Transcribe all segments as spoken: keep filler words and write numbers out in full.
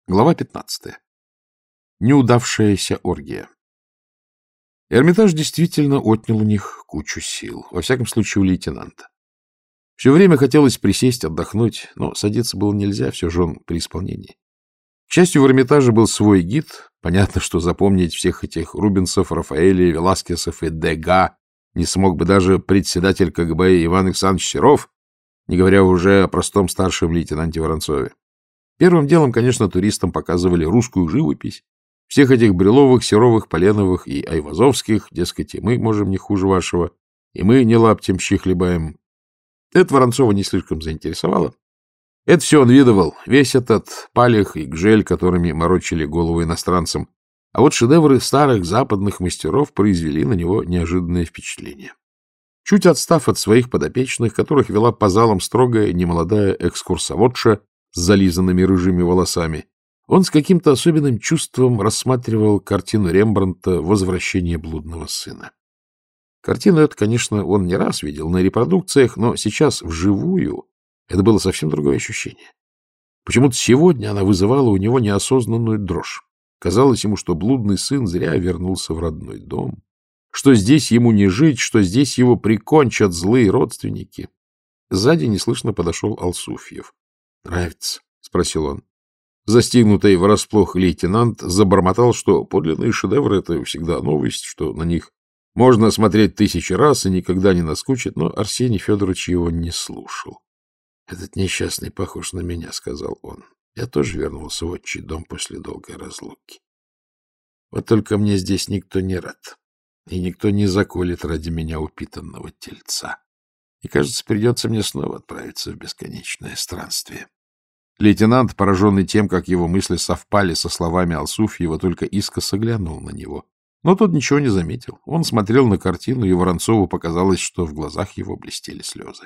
Глава пятнадцатая. Неудавшаяся оргия. Эрмитаж действительно отнял у них кучу сил, во всяком случае у лейтенанта. Все время хотелось присесть, отдохнуть, но садиться было нельзя, все же он при исполнении. К счастью, в Эрмитаже был свой гид. Понятно, что запомнить всех этих Рубенсов, Рафаэлей, Веласкесов и Дега не смог бы даже председатель КГБ Иван Александрович Серов, не говоря уже о простом старшем лейтенанте Воронцове. Первым делом, конечно, туристам показывали русскую живопись, всех этих Брюловых, Серовых, Поленовых и Айвазовских, дескать, и мы можем не хуже вашего, и мы не лаптем щи хлебаем. Это Воронцова не слишком заинтересовало. Это все он видывал, весь этот палех и гжель, которыми морочили голову иностранцам. А вот шедевры старых западных мастеров произвели на него неожиданное впечатление. Чуть отстав от своих подопечных, которых вела по залам строгая немолодая экскурсоводша с зализанными рыжими волосами, он с каким-то особенным чувством рассматривал картину Рембрандта «Возвращение блудного сына». Картину эту, конечно, он не раз видел на репродукциях, но сейчас вживую это было совсем другое ощущение. Почему-то сегодня она вызывала у него неосознанную дрожь. Казалось ему, что блудный сын зря вернулся в родной дом, что здесь ему не жить, что здесь его прикончат злые родственники. Сзади неслышно подошел Алсуфьев. — Нравится? — спросил он. Застигнутый врасплох лейтенант забормотал, что подлинные шедевры — это всегда новость, что на них можно смотреть тысячи раз и никогда не наскучит, но Арсений Федорович его не слушал. — Этот несчастный похож на меня, — сказал он. Я тоже вернулся в отчий дом после долгой разлуки. Вот только мне здесь никто не рад, и никто не заколет ради меня упитанного тельца. И, кажется, придется мне снова отправиться в бесконечное странствие. Лейтенант, пораженный тем, как его мысли совпали со словами Алсуфьева, только искоса глянул на него. Но тот ничего не заметил. Он смотрел на картину, и Воронцову показалось, что в глазах его блестели слезы.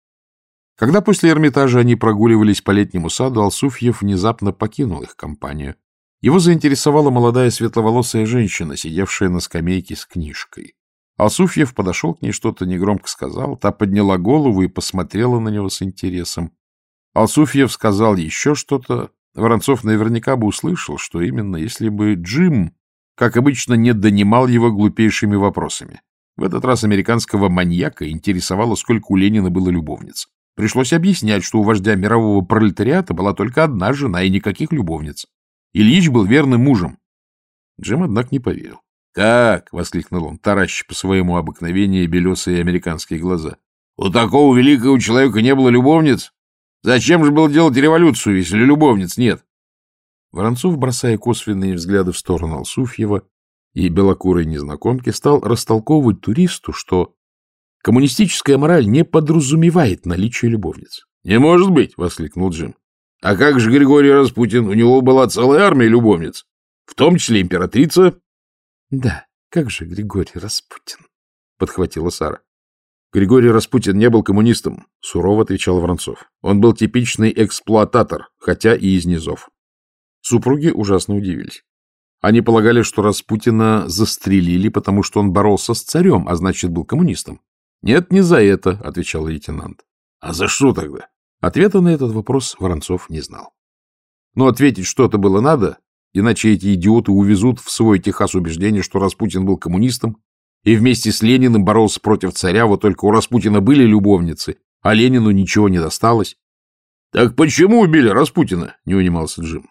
Когда после Эрмитажа они прогуливались по летнему саду, Алсуфьев внезапно покинул их компанию. Его заинтересовала молодая светловолосая женщина, сидевшая на скамейке с книжкой. Алсуфьев подошел к ней, что-то негромко сказал. Та подняла голову и посмотрела на него с интересом. Алсуфьев сказал еще что-то. Воронцов наверняка бы услышал, что именно, если бы Джим, как обычно, не донимал его глупейшими вопросами. В этот раз американского маньяка интересовало, сколько у Ленина было любовниц. Пришлось объяснять, что у вождя мирового пролетариата была только одна жена и никаких любовниц. Ильич был верным мужем. Джим, однако, не поверил. — Как? — воскликнул он, тараща по своему обыкновению белесые американские глаза. — У такого великого человека не было любовниц? Зачем же было делать революцию, если любовниц нет? Воронцов, бросая косвенные взгляды в сторону Алсуфьева и белокурой незнакомки, стал растолковывать туристу, что коммунистическая мораль не подразумевает наличие любовниц. — Не может быть! — воскликнул Джим. — А как же Григорий Распутин? У него была целая армия любовниц, в том числе императрица. — Да, как же Григорий Распутин? — подхватила Сара. — Григорий Распутин не был коммунистом, — сурово отвечал Воронцов. Он был типичный эксплуататор, хотя и из низов. Супруги ужасно удивились. Они полагали, что Распутина застрелили, потому что он боролся с царем, а значит, был коммунистом. — Нет, не за это, — отвечал лейтенант. — А за что тогда? Ответа на этот вопрос Воронцов не знал. Но ответить что-то было надо, иначе эти идиоты увезут в свой Техас убеждение, что Распутин был коммунистом и вместе с Лениным боролся против царя, вот только у Распутина были любовницы, а Ленину ничего не досталось. — Так почему убили Распутина? — не унимался Джим.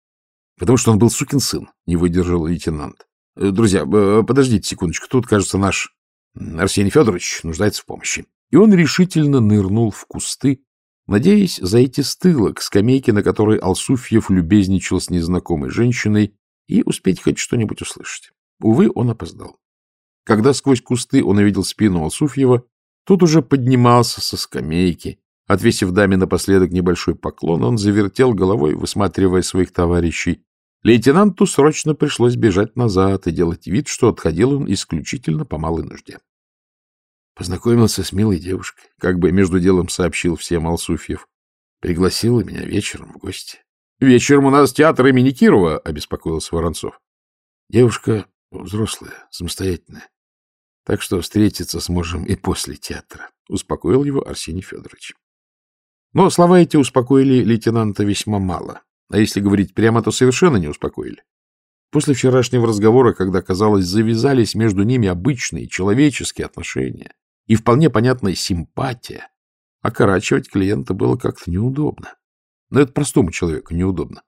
— Потому что он был сукин сын, — не выдержал лейтенант. — Друзья, подождите секундочку, тут, кажется, наш Арсений Федорович нуждается в помощи. И он решительно нырнул в кусты, надеясь зайти с тыла к скамейке, на которой Алсуфьев любезничал с незнакомой женщиной, и успеть хоть что-нибудь услышать. Увы, он опоздал. Когда сквозь кусты он увидел спину Алсуфьева, тот уже поднимался со скамейки. Отвесив даме напоследок небольшой поклон, он завертел головой, высматривая своих товарищей. Лейтенанту срочно пришлось бежать назад и делать вид, что отходил он исключительно по малой нужде. Познакомился с милой девушкой, как бы между делом сообщил всем Алсуфьев. Пригласила меня вечером в гости. — Вечером у нас театр имени Кирова, — обеспокоился Воронцов. Девушка взрослая, самостоятельная. Так что встретиться сможем и после театра, — успокоил его Арсений Федорович. Но слова эти успокоили лейтенанта весьма мало. А если говорить прямо, то совершенно не успокоили. После вчерашнего разговора, когда, казалось, завязались между ними обычные человеческие отношения и вполне понятная симпатия, окорачивать клиента было как-то неудобно. Но это простому человеку неудобно.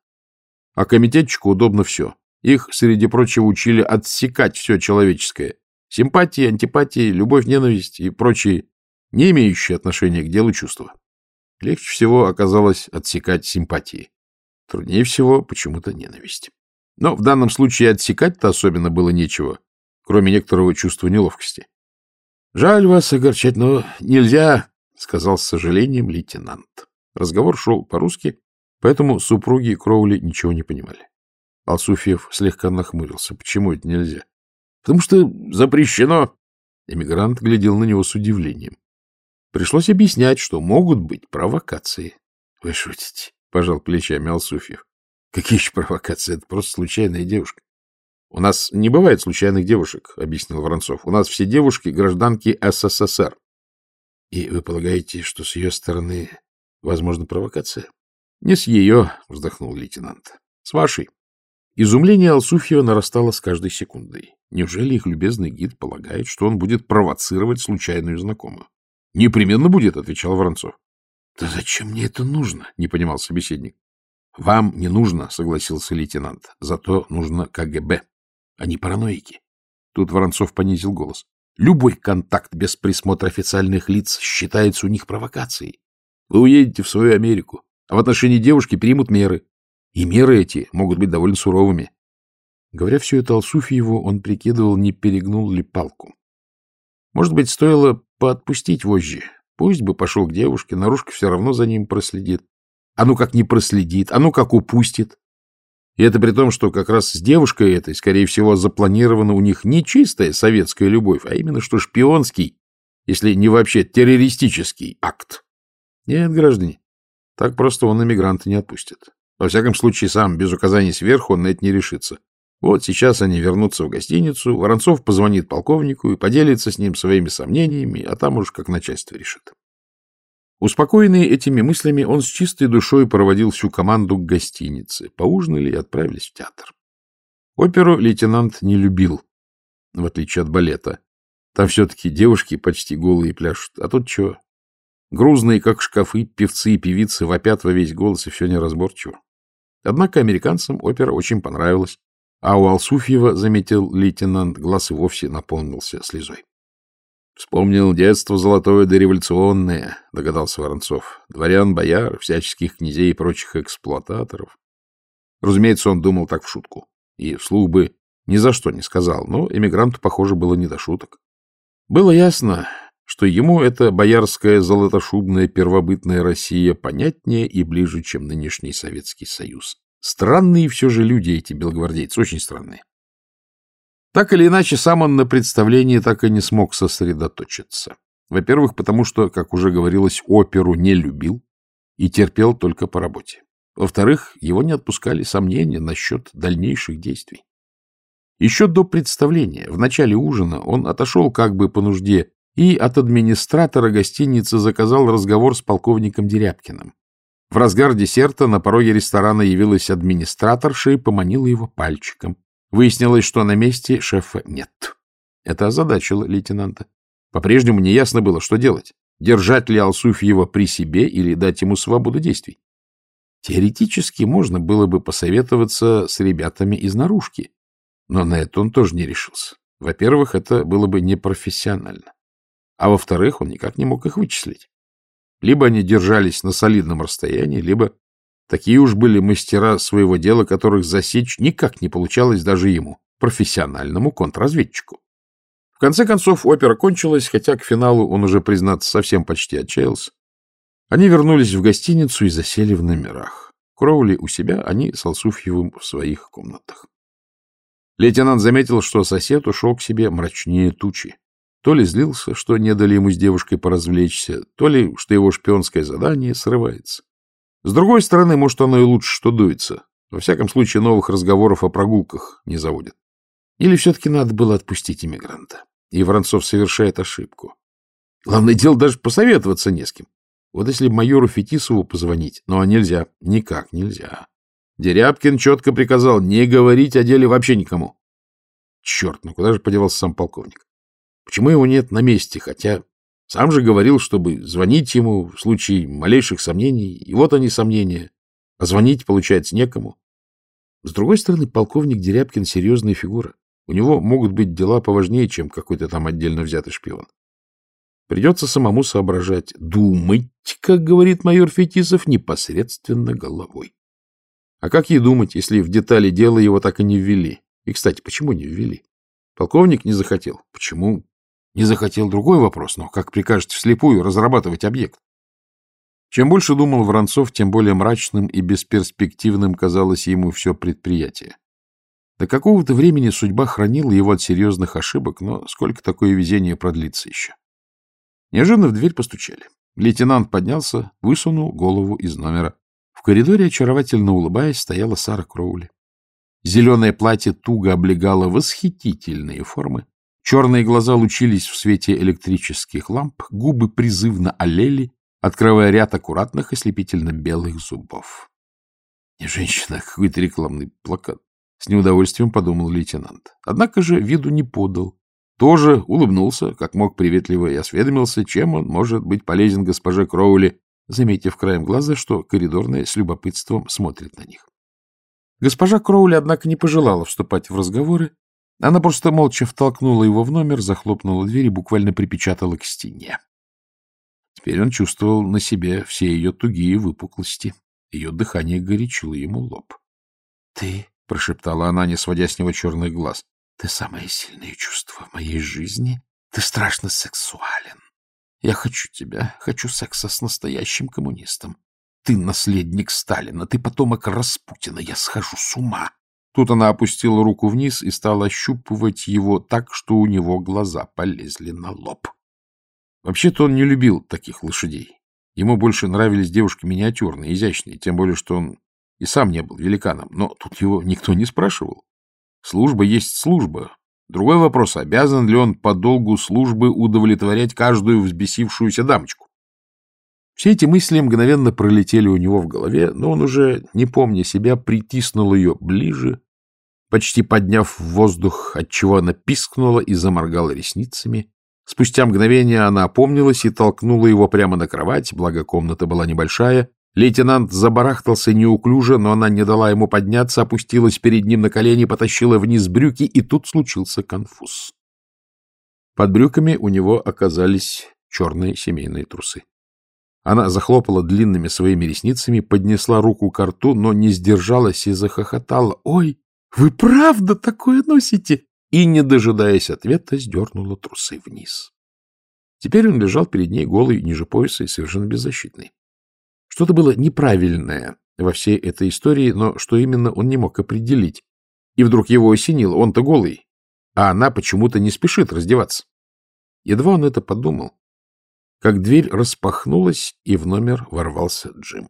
А комитетчику удобно все. Их, среди прочего, учили отсекать все человеческое. Симпатии, антипатии, любовь, ненависть и прочие, не имеющие отношения к делу чувства. Легче всего оказалось отсекать симпатии. Труднее всего почему-то ненависть. Но в данном случае отсекать-то особенно было нечего, кроме некоторого чувства неловкости. — Жаль вас огорчать, но нельзя, — сказал с сожалением лейтенант. Разговор шел по-русски, поэтому супруги Кроули ничего не понимали. Алсуфьев слегка нахмурился. — Почему это нельзя? — Потому что запрещено. Эмигрант глядел на него с удивлением. Пришлось объяснять, что могут быть провокации. — Вы шутите, — пожал плечами Алсуфьев. — Какие еще провокации? Это просто случайная девушка. — У нас не бывает случайных девушек, — объяснил Воронцов. — У нас все девушки — гражданки СССР. — И вы полагаете, что с ее стороны возможна провокация? — Не с ее, — вздохнул лейтенант. — С вашей. Изумление Алсуфьева нарастало с каждой секундой. Неужели их любезный гид полагает, что он будет провоцировать случайную знакомую? — Непременно будет, — отвечал Воронцов. — Да зачем мне это нужно? — не понимал собеседник. — Вам не нужно, — согласился лейтенант. — Зато нужно КГБ. Они параноики. Тут Воронцов понизил голос. Любой контакт без присмотра официальных лиц считается у них провокацией. Вы уедете в свою Америку, а в отношении девушки примут меры. И меры эти могут быть довольно суровыми. Говоря все это Алсуфьеву, он прикидывал, не перегнул ли палку. Может быть, стоило поотпустить вожжи. Пусть бы пошел к девушке, наружка все равно за ним проследит. А ну как не проследит, а ну как упустит. И это при том, что как раз с девушкой этой, скорее всего, запланирована у них не чистая советская любовь, а именно что шпионский, если не вообще террористический акт. Нет, граждане, так просто он эмигранта не отпустит. Во всяком случае, сам, без указаний сверху, он на это не решится. Вот сейчас они вернутся в гостиницу, Воронцов позвонит полковнику и поделится с ним своими сомнениями, а там уж как начальство решит. Успокоенный этими мыслями, он с чистой душой проводил всю команду к гостинице. Поужинали и отправились в театр. Оперу лейтенант не любил, в отличие от балета. Там все-таки девушки почти голые пляшут. А тут чего? Грузные, как шкафы, певцы и певицы вопят во весь голос, и все неразборчиво. Однако американцам опера очень понравилась. А у Алсуфьева, заметил лейтенант, глаз и вовсе наполнился слезой. — Вспомнил детство золотое дореволюционное, — догадался Воронцов. Дворян, бояр, всяческих князей и прочих эксплуататоров. Разумеется, он думал так в шутку. И вслух бы ни за что не сказал, но эмигранту, похоже, было не до шуток. Было ясно, что ему эта боярская золотошубная первобытная Россия понятнее и ближе, чем нынешний Советский Союз. Странные все же люди эти белогвардейцы, очень странные. Так или иначе, сам он на представлении так и не смог сосредоточиться. Во-первых, потому что, как уже говорилось, оперу не любил и терпел только по работе. Во-вторых, его не отпускали сомнения насчет дальнейших действий. Еще до представления, в начале ужина, он отошел как бы по нужде и от администратора гостиницы заказал разговор с полковником Дерябкиным. В разгар десерта на пороге ресторана явилась администраторша и поманила его пальчиком. Выяснилось, что на месте шефа нет. Это озадачило лейтенанта. По-прежнему неясно было, что делать. Держать ли Алсуфьева при себе или дать ему свободу действий. Теоретически можно было бы посоветоваться с ребятами из наружки. Но на это он тоже не решился. Во-первых, это было бы непрофессионально. А во-вторых, он никак не мог их вычислить. Либо они держались на солидном расстоянии, либо такие уж были мастера своего дела, которых засечь никак не получалось даже ему, профессиональному контрразведчику. В конце концов, опера кончилась, хотя к финалу он уже, признаться, совсем почти отчаялся. Они вернулись в гостиницу и засели в номерах. Кроули у себя, они с Алсуфьевым в своих комнатах. Лейтенант заметил, что сосед ушел к себе мрачнее тучи. То ли злился, что не дали ему с девушкой поразвлечься, то ли, что его шпионское задание срывается. С другой стороны, может, оно и лучше, что дуется. Во всяком случае, новых разговоров о прогулках не заводит. Или все-таки надо было отпустить иммигранта. И Воронцов совершает ошибку. Главное дело, даже посоветоваться не с кем. Вот если майору Фетисову позвонить, но нельзя, никак нельзя. Дерябкин четко приказал не говорить о деле вообще никому. Черт, ну куда же подевался сам полковник? Почему его нет на месте, хотя сам же говорил, чтобы звонить ему в случае малейших сомнений, и вот они сомнения, а звонить, получается, некому. С другой стороны, полковник Дерябкин — серьезная фигура. У него могут быть дела поважнее, чем какой-то там отдельно взятый шпион. Придется самому соображать, думать, как говорит майор Фетисов, непосредственно головой. А как ей думать, если в детали дела его так и не ввели? И, кстати, почему не ввели? Полковник не захотел. Почему? Не захотел — другой вопрос, но как прикажете вслепую разрабатывать объект? Чем больше думал Воронцов, тем более мрачным и бесперспективным казалось ему все предприятие. До какого-то времени судьба хранила его от серьезных ошибок, но сколько такое везение продлится еще? Неожиданно в дверь постучали. Лейтенант поднялся, высунул голову из номера. В коридоре, очаровательно улыбаясь, стояла Сара Кроули. Зеленое платье туго облегало восхитительные формы. Черные глаза лучились в свете электрических ламп, губы призывно олели, открывая ряд аккуратных ослепительно-белых зубов. Не женщина, а какой-то рекламный плакат. С неудовольствием подумал лейтенант. Однако же виду не подал. Тоже улыбнулся, как мог приветливо, и осведомился, чем он может быть полезен госпоже Кроули, заметив краем глаза, что коридорная с любопытством смотрит на них. Госпожа Кроули, однако, не пожелала вступать в разговоры. Она просто молча втолкнула его в номер, захлопнула дверь и буквально припечатала к стене. Теперь он чувствовал на себе все ее тугие выпуклости. Ее дыхание горячило ему лоб. — Ты, — прошептала она, не сводя с него черных глаз, — ты самое сильное чувство в моей жизни. Ты страшно сексуален. Я хочу тебя, хочу секса с настоящим коммунистом. Ты наследник Сталина, ты потомок Распутина, я схожу с ума. Тут она опустила руку вниз и стала ощупывать его так, что у него глаза полезли на лоб. Вообще-то он не любил таких лошадей. Ему больше нравились девушки миниатюрные, изящные, тем более, что он и сам не был великаном. Но тут его никто не спрашивал. Служба есть служба. Другой вопрос, обязан ли он по долгу службы удовлетворять каждую взбесившуюся дамочку. Все эти мысли мгновенно пролетели у него в голове, но он уже, не помня себя, притиснул ее ближе, почти подняв в воздух, отчего она пискнула и заморгала ресницами. Спустя мгновение она опомнилась и толкнула его прямо на кровать, благо комната была небольшая. Лейтенант забарахтался неуклюже, но она не дала ему подняться, опустилась перед ним на колени, потащила вниз брюки, и тут случился конфуз. Под брюками у него оказались черные семейные трусы. Она захлопала длинными своими ресницами, поднесла руку к рту, но не сдержалась и захохотала. — Ой, вы правда такое носите? И, не дожидаясь ответа, сдернула трусы вниз. Теперь он лежал перед ней голый, ниже пояса и совершенно беззащитный. Что-то было неправильное во всей этой истории, но что именно он не мог определить. И вдруг его осенило, он-то голый, а она почему-то не спешит раздеваться. Едва он это подумал, как дверь распахнулась, и в номер ворвался Джим.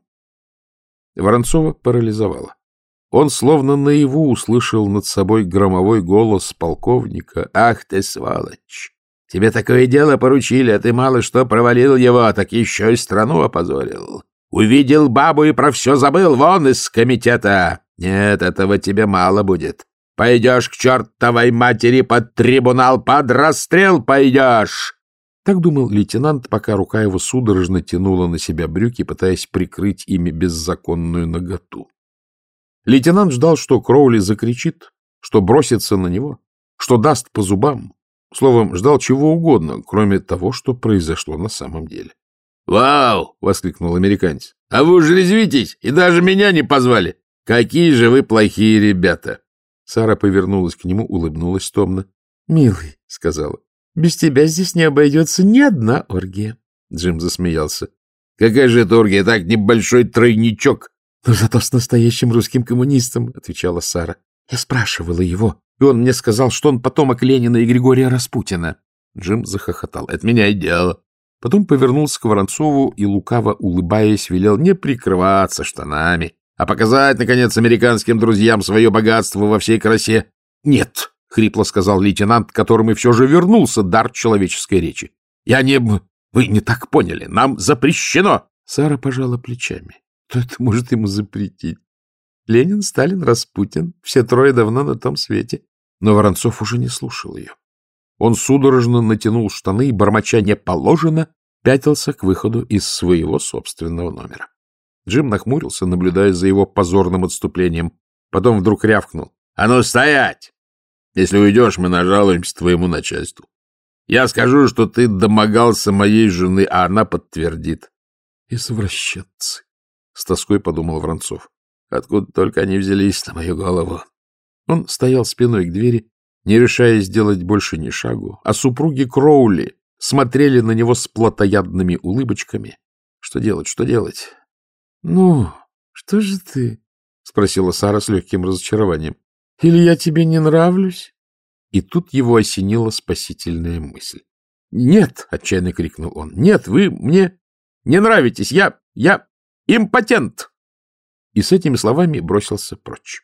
Воронцова парализовало. Он словно наяву услышал над собой громовой голос полковника. — Ах ты, сволочь! Тебе такое дело поручили, а ты мало что провалил его, так еще и страну опозорил. Увидел бабу и про все забыл, вон из комитета. Нет, этого тебе мало будет. Пойдешь к чертовой матери под трибунал, под расстрел пойдешь. Так думал лейтенант, пока рука его судорожно тянула на себя брюки, пытаясь прикрыть ими беззаконную наготу. Лейтенант ждал, что Кроули закричит, что бросится на него, что даст по зубам. Словом, ждал чего угодно, кроме того, что произошло на самом деле. «Вау!» — воскликнул американец. «А вы уж резвитесь и даже меня не позвали! Какие же вы плохие ребята!» Сара повернулась к нему, улыбнулась томно. «Милый», — сказала, — «без тебя здесь не обойдется ни одна оргия». Джим засмеялся. «Какая же это оргия? Так, небольшой тройничок!» «Но зато с настоящим русским коммунистом», — отвечала Сара. «Я спрашивала его, и он мне сказал, что он потомок Ленина и Григория Распутина». Джим захохотал. «Это меняет дело». Потом повернулся к Воронцову и, лукаво улыбаясь, велел не прикрываться штанами, а показать, наконец, американским друзьям свое богатство во всей красе. — Нет, — хрипло сказал лейтенант, которому и все же вернулся дар человеческой речи. — Я не... Вы не так поняли. Нам запрещено. Сара пожала плечами. Кто это может ему запретить? Ленин, Сталин, Распутин. Все трое давно на том свете. Но Воронцов уже не слушал ее. Он судорожно натянул штаны и, бормоча «не положено», пятился к выходу из своего собственного номера. Джим нахмурился, наблюдая за его позорным отступлением. Потом вдруг рявкнул. — А ну, стоять! Если уйдешь, мы нажалуемся твоему начальству. Я скажу, что ты домогался моей жены, а она подтвердит. — Извращенцы! — с тоской подумал Воронцов. Откуда только они взялись на мою голову. Он стоял спиной к двери, не решая сделать больше ни шагу, а супруги Кроули смотрели на него с плотоядными улыбочками. Что делать, что делать? — Ну, что же ты? — спросила Сара с легким разочарованием. — Или я тебе не нравлюсь? И тут его осенила спасительная мысль. — Нет! — отчаянно крикнул он. — Нет, вы мне не нравитесь! Я... я импотент! И с этими словами бросился прочь.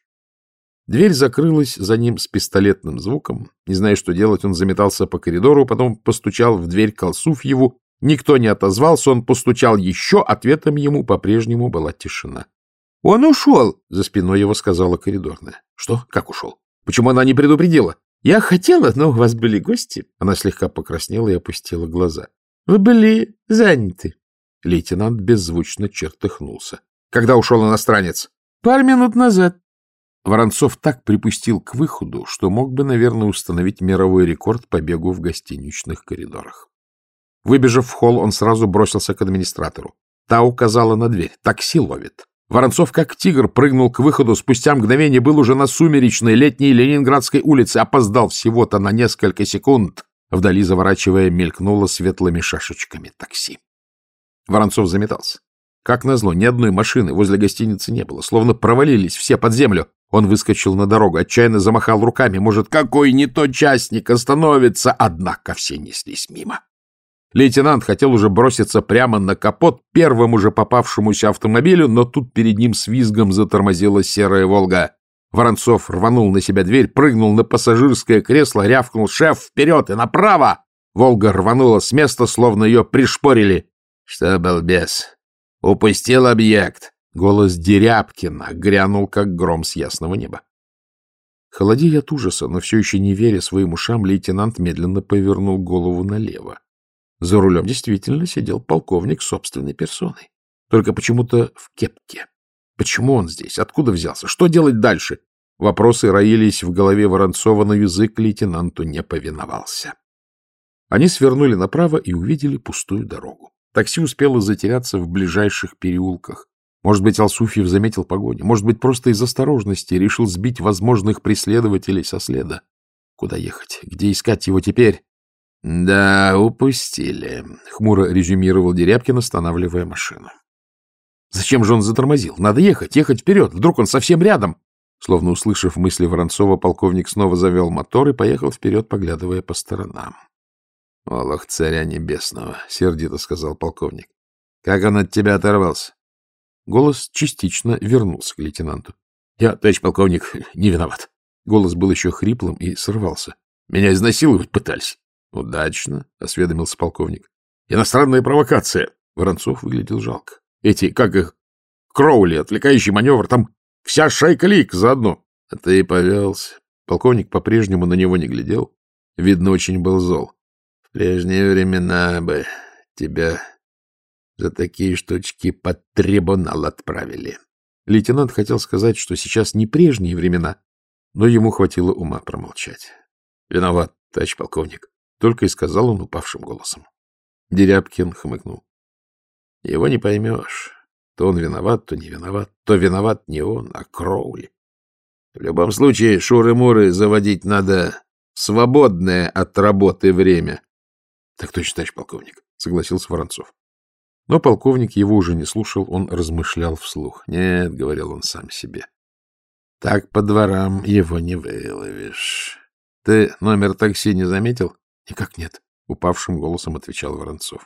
Дверь закрылась за ним с пистолетным звуком. Не зная, что делать, он заметался по коридору, потом постучал в дверь к Алсуфьеву. Никто не отозвался, он постучал еще, ответом ему по-прежнему была тишина. — Он ушел! — за спиной его сказала коридорная. — Что? Как ушел? Почему она не предупредила? — Я хотела, но у вас были гости. Она слегка покраснела и опустила глаза. — Вы были заняты. Лейтенант беззвучно чертыхнулся. — Когда ушел иностранец? — Пару минут назад. Воронцов так припустил к выходу, что мог бы, наверное, установить мировой рекорд по бегу в гостиничных коридорах. Выбежав в холл, он сразу бросился к администратору. Та указала на дверь. Такси ловит. Воронцов, как тигр, прыгнул к выходу. Спустя мгновение был уже на сумеречной летней Ленинградской улице. Опоздал всего-то на несколько секунд. Вдали, заворачивая, мелькнуло светлыми шашечками такси. Воронцов заметался. Как назло, ни одной машины возле гостиницы не было. Словно провалились все под землю. Он выскочил на дорогу, отчаянно замахал руками. Может, какой не то частник остановится? Однако все неслись мимо. Лейтенант хотел уже броситься прямо на капот первому же попавшемуся автомобилю, но тут перед ним с визгом затормозила серая «Волга». Воронцов рванул на себя дверь, прыгнул на пассажирское кресло, рявкнул: «Шеф, вперед и направо!» «Волга» рванула с места, словно ее пришпорили. «Что, балбес, упустил объект?» Голос Дерябкина грянул, как гром с ясного неба. Холодея от ужаса, но все еще не веря своим ушам, лейтенант медленно повернул голову налево. За рулем действительно сидел полковник собственной персоной. Только почему-то в кепке. Почему он здесь? Откуда взялся? Что делать дальше? Вопросы роились в голове Воронцова, но язык лейтенанту не повиновался. Они свернули направо и увидели пустую дорогу. Такси успело затеряться в ближайших переулках. Может быть, Алсуфьев заметил погоню. Может быть, просто из осторожности решил сбить возможных преследователей со следа. Куда ехать? Где искать его теперь? — Да, упустили, — хмуро резюмировал Дерябкин, останавливая машину. Зачем же он затормозил? Надо ехать, ехать вперед. Вдруг он совсем рядом. Словно услышав мысли Воронцова, полковник снова завел мотор и поехал вперед, поглядывая по сторонам. — Олох царя небесного, — сердито сказал полковник. — Как он от тебя оторвался? Голос частично вернулся к лейтенанту. — Я, товарищ полковник, не виноват. Голос был еще хриплым и срывался. — Меня изнасиловать пытались. — Удачно, — осведомился полковник. — Иностранная провокация. Воронцов выглядел жалко. Эти, как их, Кроули, отвлекающий маневр, там вся шайка лик заодно. А ты и повелся. Полковник по-прежнему на него не глядел. Видно, очень был зол. В прежние времена бы тебя за такие штучки под трибунал отправили. Лейтенант хотел сказать, что сейчас не прежние времена, но ему хватило ума промолчать. — Виноват, товарищ полковник. Только и сказал он упавшим голосом. Дерябкин хмыкнул. — Его не поймешь. То он виноват, то не виноват. То виноват не он, а Кроули. В любом случае, шуры-муры заводить надо свободное от работы время. — Так точно, товарищ полковник, — согласился Воронцов. Но полковник его уже не слушал, он размышлял вслух. — Нет, — говорил он сам себе, — так по дворам его не выловишь. Ты номер такси не заметил? — Никак нет, — упавшим голосом отвечал Воронцов.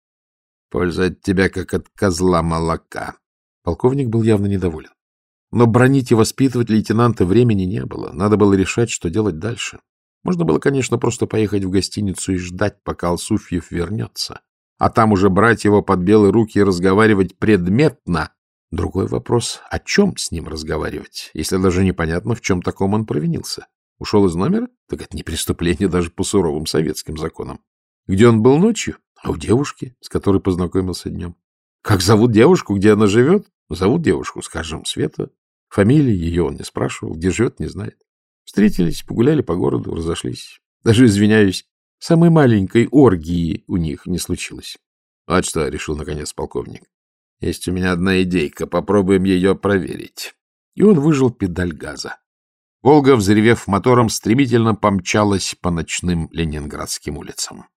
— Польза от тебя, как от козла молока. Полковник был явно недоволен. Но бранить и воспитывать лейтенанта времени не было. Надо было решать, что делать дальше. Можно было, конечно, просто поехать в гостиницу и ждать, пока Алсуфьев вернется. А там уже брать его под белые руки и разговаривать предметно. Другой вопрос, о чем с ним разговаривать, если даже непонятно, в чем таком он провинился. Ушел из номера? Так это не преступление даже по суровым советским законам. Где он был ночью? А у девушки, с которой познакомился днем. Как зовут девушку, где она живет? Зовут девушку, скажем, Света. Фамилии ее он не спрашивал, где живет, не знает. Встретились, погуляли по городу, разошлись. Даже, извиняюсь, самой маленькой оргии у них не случилось. Вот что, — решил наконец полковник. Есть у меня одна идейка, попробуем ее проверить. И он выжал педаль газа. Волга, взревев мотором, стремительно помчалась по ночным ленинградским улицам.